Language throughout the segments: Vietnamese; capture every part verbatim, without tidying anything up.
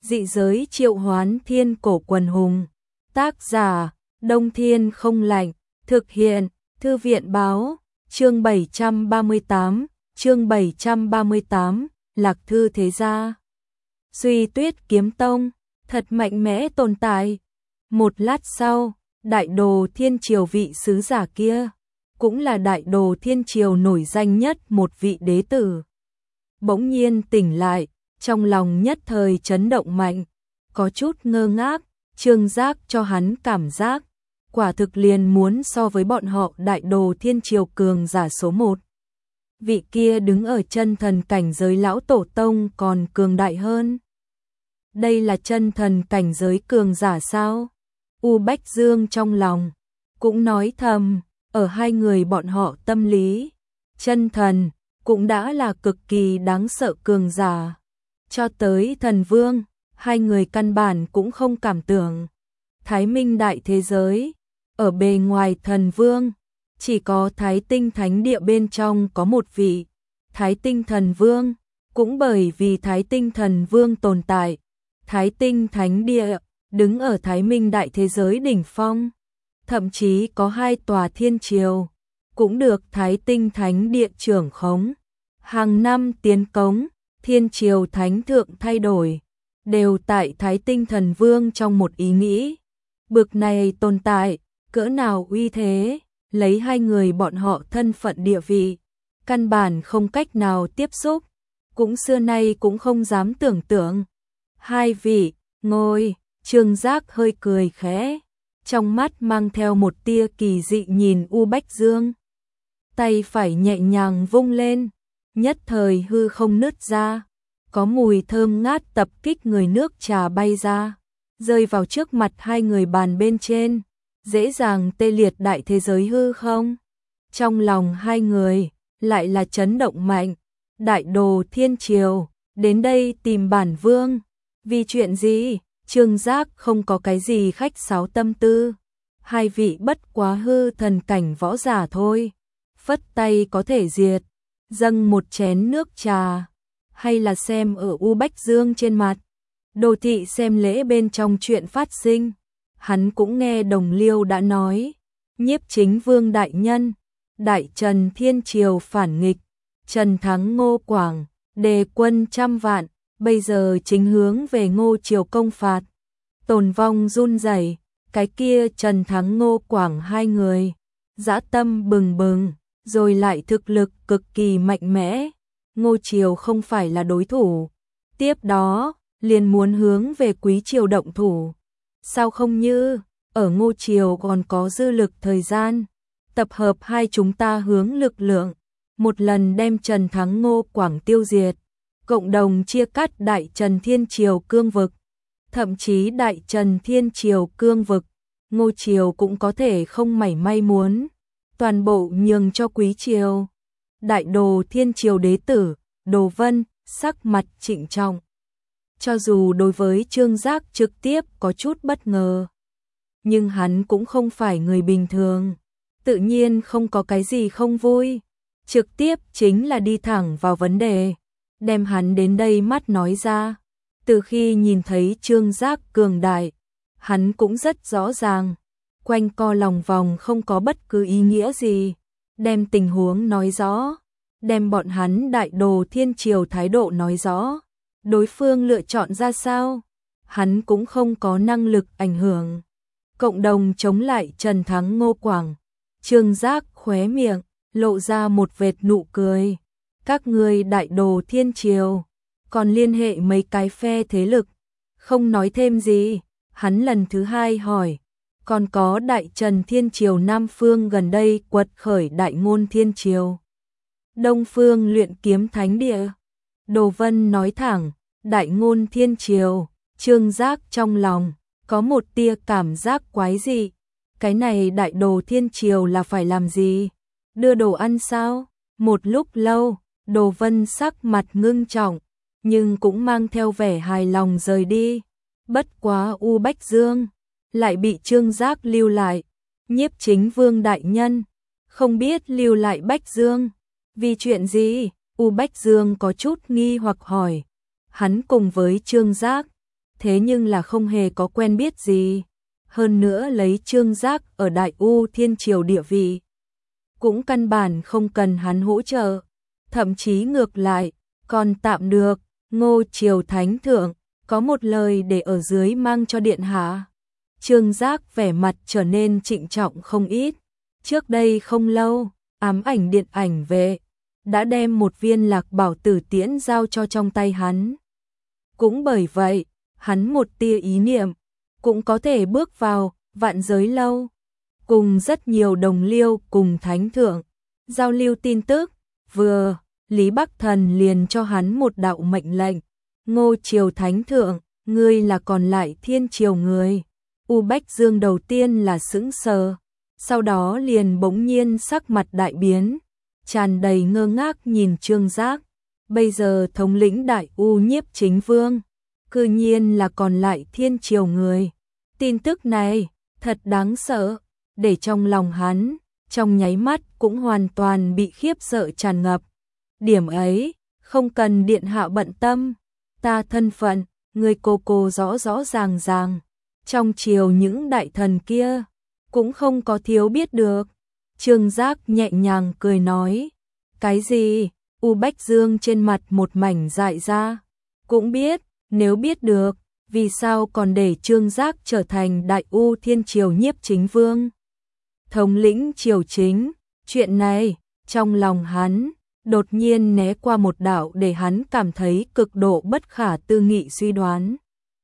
Dị giới triệu hoán thiên cổ quần hùng. Tác giả, Đông Thiên không lạnh. Thực hiện, Thư viện báo. Chương bảy trăm ba mươi tám, chương bảy trăm ba mươi tám, Lạc Thư thế gia. Duy Tuyết kiếm tông, thật mạnh mẽ tồn tại. Một lát sau, Đại Đồ Thiên Triều vị sứ giả kia, cũng là Đại Đồ Thiên Triều nổi danh nhất một vị đế tử, bỗng nhiên tỉnh lại, trong lòng nhất thời chấn động mạnh, có chút ngơ ngác. Trương Giác cho hắn cảm giác, quả thực liền muốn so với bọn họ Đại Đồ Thiên Triều cường giả số một. Vị kia đứng ở chân thần cảnh giới lão tổ tông còn cường đại hơn. Đây là chân thần cảnh giới cường giả sao? U Bách Dương trong lòng cũng nói thầm, ở hai người bọn họ tâm lý, chân thần cũng đã là cực kỳ đáng sợ cường giả. Cho tới thần vương, hai người căn bản cũng không cảm tưởng. Thái Minh đại thế giới, ở bề ngoài thần vương, chỉ có Thái Tinh Thánh Địa bên trong có một vị, Thái Tinh Thần Vương, cũng bởi vì Thái Tinh Thần Vương tồn tại, Thái Tinh Thánh Địa đứng ở Thái Minh đại thế giới đỉnh phong, thậm chí có hai tòa thiên triều, cũng được Thái Tinh Thánh Địa trưởng khống. Hàng năm tiến cống, thiên triều thánh thượng thay đổi, đều tại Thái Tinh Thần Vương trong một ý nghĩ. Bực này tồn tại, cỡ nào uy thế, lấy hai người bọn họ thân phận địa vị, căn bản không cách nào tiếp xúc, cũng xưa nay cũng không dám tưởng tượng. Hai vị, ngồi, Trương Giác hơi cười khẽ, trong mắt mang theo một tia kỳ dị nhìn U Bách Dương. Tay phải nhẹ nhàng vung lên, nhất thời hư không nứt ra, có mùi thơm ngát tập kích người nước trà bay ra, rơi vào trước mặt hai người bàn bên trên, dễ dàng tê liệt đại thế giới hư không. Trong lòng hai người lại là chấn động mạnh. Đại Đồ Thiên Triều đến đây tìm bản vương, vì chuyện gì? Trương Giác không có cái gì khách sáo tâm tư, hai vị bất quá hư thần cảnh võ giả thôi, phất tay có thể diệt. Dâng một chén nước trà, hay là xem ở U Bách Dương trên mặt Đồ thị xem lễ bên trong chuyện phát sinh. Hắn cũng nghe Đồng Liêu đã nói, Nhiếp Chính Vương đại nhân, Đại Trần Thiên Triều phản nghịch, Trần thắng Ngô Quảng, đề quân trăm vạn, bây giờ chính hướng về Ngô Triều công phạt. Tồn vong run rẩy, cái kia Trần thắng Ngô Quảng hai người, dã tâm bừng bừng, rồi lại thực lực cực kỳ mạnh mẽ. Ngô Triều không phải là đối thủ, tiếp đó liền muốn hướng về Quý Triều động thủ. Sao không như, ở Ngô Triều còn có dư lực thời gian, tập hợp hai chúng ta hướng lực lượng, một lần đem Trần thắng Ngô Quảng tiêu diệt, cộng đồng chia cắt Đại Trần Thiên Triều cương vực. Thậm chí Đại Trần Thiên Triều cương vực, Ngô Triều cũng có thể không mảy may muốn, toàn bộ nhường cho Quý Triều. Đại Đồ Thiên Triều đế tử, Đồ Vân, sắc mặt trịnh trọng. Cho dù đối với Trương Giác trực tiếp có chút bất ngờ, nhưng hắn cũng không phải người bình thường, tự nhiên không có cái gì không vui, trực tiếp chính là đi thẳng vào vấn đề, đem hắn đến đây mắt nói ra. Từ khi nhìn thấy Trương Giác cường đại, hắn cũng rất rõ ràng, quanh co lòng vòng không có bất cứ ý nghĩa gì, đem tình huống nói rõ, đem bọn hắn Đại Đồ Thiên Triều thái độ nói rõ. Đối phương lựa chọn ra sao, hắn cũng không có năng lực ảnh hưởng. Cộng đồng chống lại Trần thắng Ngô Quảng. Trương Giác khóe miệng, lộ ra một vệt nụ cười. Các ngươi Đại Đồ Thiên Triều, còn liên hệ mấy cái phe thế lực. Không nói thêm gì, hắn lần thứ hai hỏi. Còn có Đại Trần Thiên Triều Nam Phương gần đây quật khởi Đại Ngôn Thiên Triều. Đông Phương luyện kiếm thánh địa. Đồ Vân nói thẳng, Đại Ngôn Thiên Triều. Trương Giác trong lòng có một tia cảm giác quái dị. Cái này Đại Đồ Thiên Triều là phải làm gì? Đưa đồ ăn sao? Một lúc lâu, Đồ Vân sắc mặt ngưng trọng, nhưng cũng mang theo vẻ hài lòng rời đi. Bất quá U Bách Dương lại bị Trương Giác lưu lại. Nhiếp Chính Vương đại nhân, không biết lưu lại Bách Dương vì chuyện gì? U Bách Dương có chút nghi hoặc hỏi. Hắn cùng với Trương Giác thế nhưng là không hề có quen biết gì. Hơn nữa lấy Trương Giác ở Đại U Thiên Triều địa vị, cũng căn bản không cần hắn hỗ trợ, thậm chí ngược lại, còn tạm được, Ngô Triều Thánh Thượng, có một lời để ở dưới mang cho điện hạ. Trương Giác vẻ mặt trở nên trịnh trọng không ít, trước đây không lâu, ám ảnh điện ảnh vệ, đã đem một viên Lạc Bảo Tử Tiễn giao cho trong tay hắn. Cũng bởi vậy, hắn một tia ý niệm, cũng có thể bước vào Vạn Giới Lâu, cùng rất nhiều đồng liêu cùng Thánh Thượng, giao lưu tin tức. Vừa, Lý Bắc Thần liền cho hắn một đạo mệnh lệnh, Ngô Triều Thánh Thượng, ngươi là còn lại Thiên Triều người. U Bách Dương đầu tiên là sững sờ, sau đó liền bỗng nhiên sắc mặt đại biến, tràn đầy ngơ ngác nhìn Trương Giác, bây giờ thống lĩnh Đại U Nhiếp Chính Vương, cư nhiên là còn lại Thiên Triều người. Tin tức này, thật đáng sợ, để trong lòng hắn, trong nháy mắt cũng hoàn toàn bị khiếp sợ tràn ngập. Điểm ấy, không cần điện hạ bận tâm, ta thân phận, người cô cô rõ rõ ràng ràng, trong triều những đại thần kia, cũng không có thiếu biết được. Trương Giác nhẹ nhàng cười nói, cái gì? U Bách Dương trên mặt một mảnh dại ra, cũng biết, nếu biết được, vì sao còn để Trương Giác trở thành Đại U Thiên Triều Nhiếp Chính Vương, thống lĩnh triều chính. Chuyện này, trong lòng hắn, đột nhiên né qua một đạo để hắn cảm thấy cực độ bất khả tư nghị suy đoán.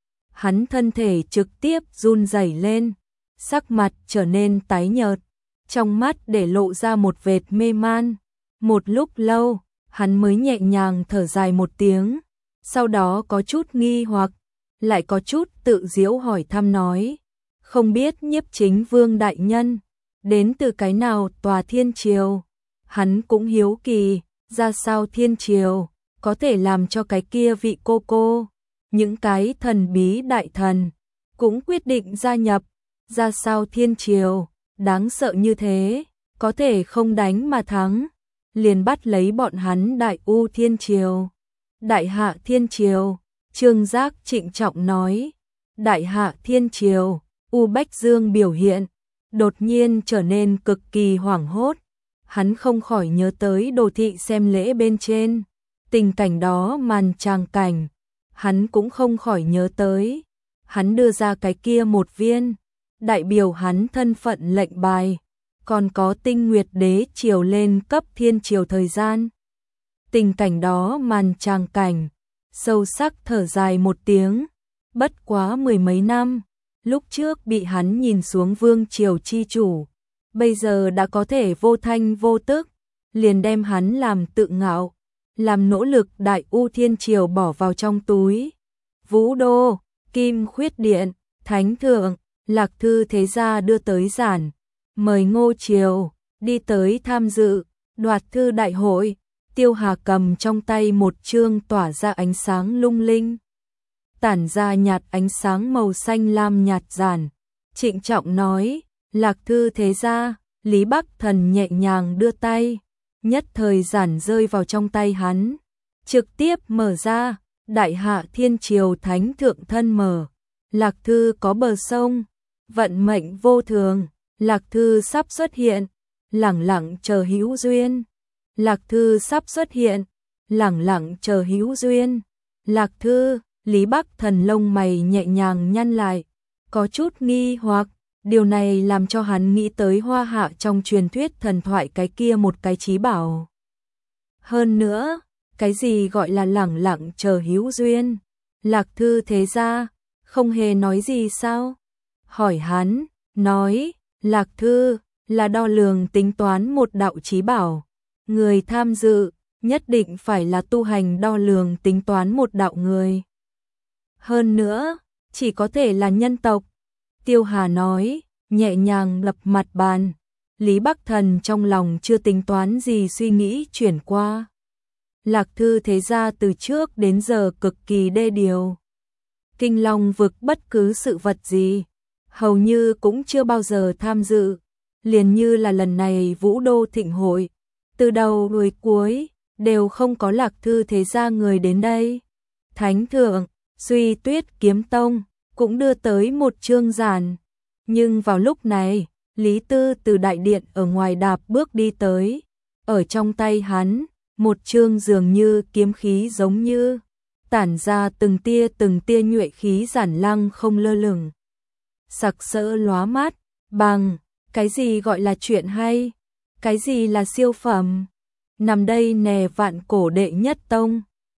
Hắn thân thể trực tiếp run rẩy lên, sắc mặt trở nên tái nhợt, trong mắt để lộ ra một vệt mê man. Một lúc lâu, hắn mới nhẹ nhàng thở dài một tiếng, sau đó có chút nghi hoặc, lại có chút tự giễu hỏi thăm nói, không biết Nhiếp Chính Vương đại nhân, đến từ cái nào tòa Thiên Triều? Hắn cũng hiếu kỳ, ra sao Thiên Triều, có thể làm cho cái kia vị cô cô, những cái thần bí đại thần, cũng quyết định gia nhập, ra sao Thiên Triều, đáng sợ như thế, có thể không đánh mà thắng, liền bắt lấy bọn hắn Đại U Thiên Triều. Đại Hạ Thiên Triều, Trương Giác trịnh trọng nói, Đại Hạ Thiên Triều. U Bách Dương biểu hiện, đột nhiên trở nên cực kỳ hoảng hốt, hắn không khỏi nhớ tới đồ thị xem lễ bên trên, tình cảnh đó màn tràng cảnh, hắn cũng không khỏi nhớ tới, hắn đưa ra cái kia một viên, đại biểu hắn thân phận lệnh bài, còn có Tinh Nguyệt Đế triều lên cấp Thiên Triều thời gian. Tình cảnh đó màn tràng cảnh, sâu sắc thở dài một tiếng, bất quá mười mấy năm, lúc trước bị hắn nhìn xuống vương triều chi chủ, bây giờ đã có thể vô thanh vô tức, liền đem hắn làm tự ngạo, làm nỗ lực Đại U Thiên Triều bỏ vào trong túi. Vũ Đô, Kim Khuyết Điện, Thánh Thượng, Lạc Thư thế gia đưa tới giản, mời Ngô Triều đi tới tham dự đoạt thư đại hội. Tiêu Hà cầm trong tay một chương tỏa ra ánh sáng lung linh, tản ra nhạt ánh sáng màu xanh lam nhạt giản, trịnh trọng nói, Lạc Thư thế gia. Lý Bắc Thần nhẹ nhàng đưa tay, nhất thời giản rơi vào trong tay hắn, trực tiếp mở ra, Đại Hạ Thiên Triều Thánh Thượng thân mở, Lạc Thư có bờ sông, vận mệnh vô thường, Lạc Thư sắp xuất hiện, lẳng lặng chờ hữu duyên. Lạc Thư sắp xuất hiện, lẳng lặng chờ hữu duyên. Lạc Thư, Lý Bắc Thần lông mày nhẹ nhàng nhăn lại, có chút nghi hoặc, điều này làm cho hắn nghĩ tới Hoa Hạ trong truyền thuyết thần thoại cái kia một cái chí bảo. Hơn nữa, cái gì gọi là lẳng lặng chờ hữu duyên? Lạc Thư thế gia, không hề nói gì sao? Hỏi hắn, nói, Lạc Thư là đo lường tính toán một đạo chí bảo. Người tham dự nhất định phải là tu hành đo lường tính toán một đạo người. Hơn nữa, chỉ có thể là nhân tộc. Tiêu Hà nói, nhẹ nhàng lập mặt bàn. Lý Bắc Thần trong lòng chưa tính toán gì suy nghĩ chuyển qua. Lạc Thư thế gia từ trước đến giờ cực kỳ đê điều. Kinh Long vực bất cứ sự vật gì, hầu như cũng chưa bao giờ tham dự. Liền như là lần này Vũ Đô thịnh hội, từ đầu đuôi cuối, đều không có Lạc Thư thế gia người đến đây. Thánh Thượng, Suy Tuyết Kiếm Tông cũng đưa tới một chương giản. Nhưng vào lúc này, Lý Tư từ đại điện ở ngoài đạp bước đi tới. Ở trong tay hắn, một chương dường như kiếm khí giống như tản ra từng tia từng tia nhuệ khí giản lăng không lơ lửng. Sặc sỡ lóa mắt, bằng, cái gì gọi là chuyện hay? Cái gì là siêu phẩm? Nằm đây nè vạn cổ đệ nhất tông.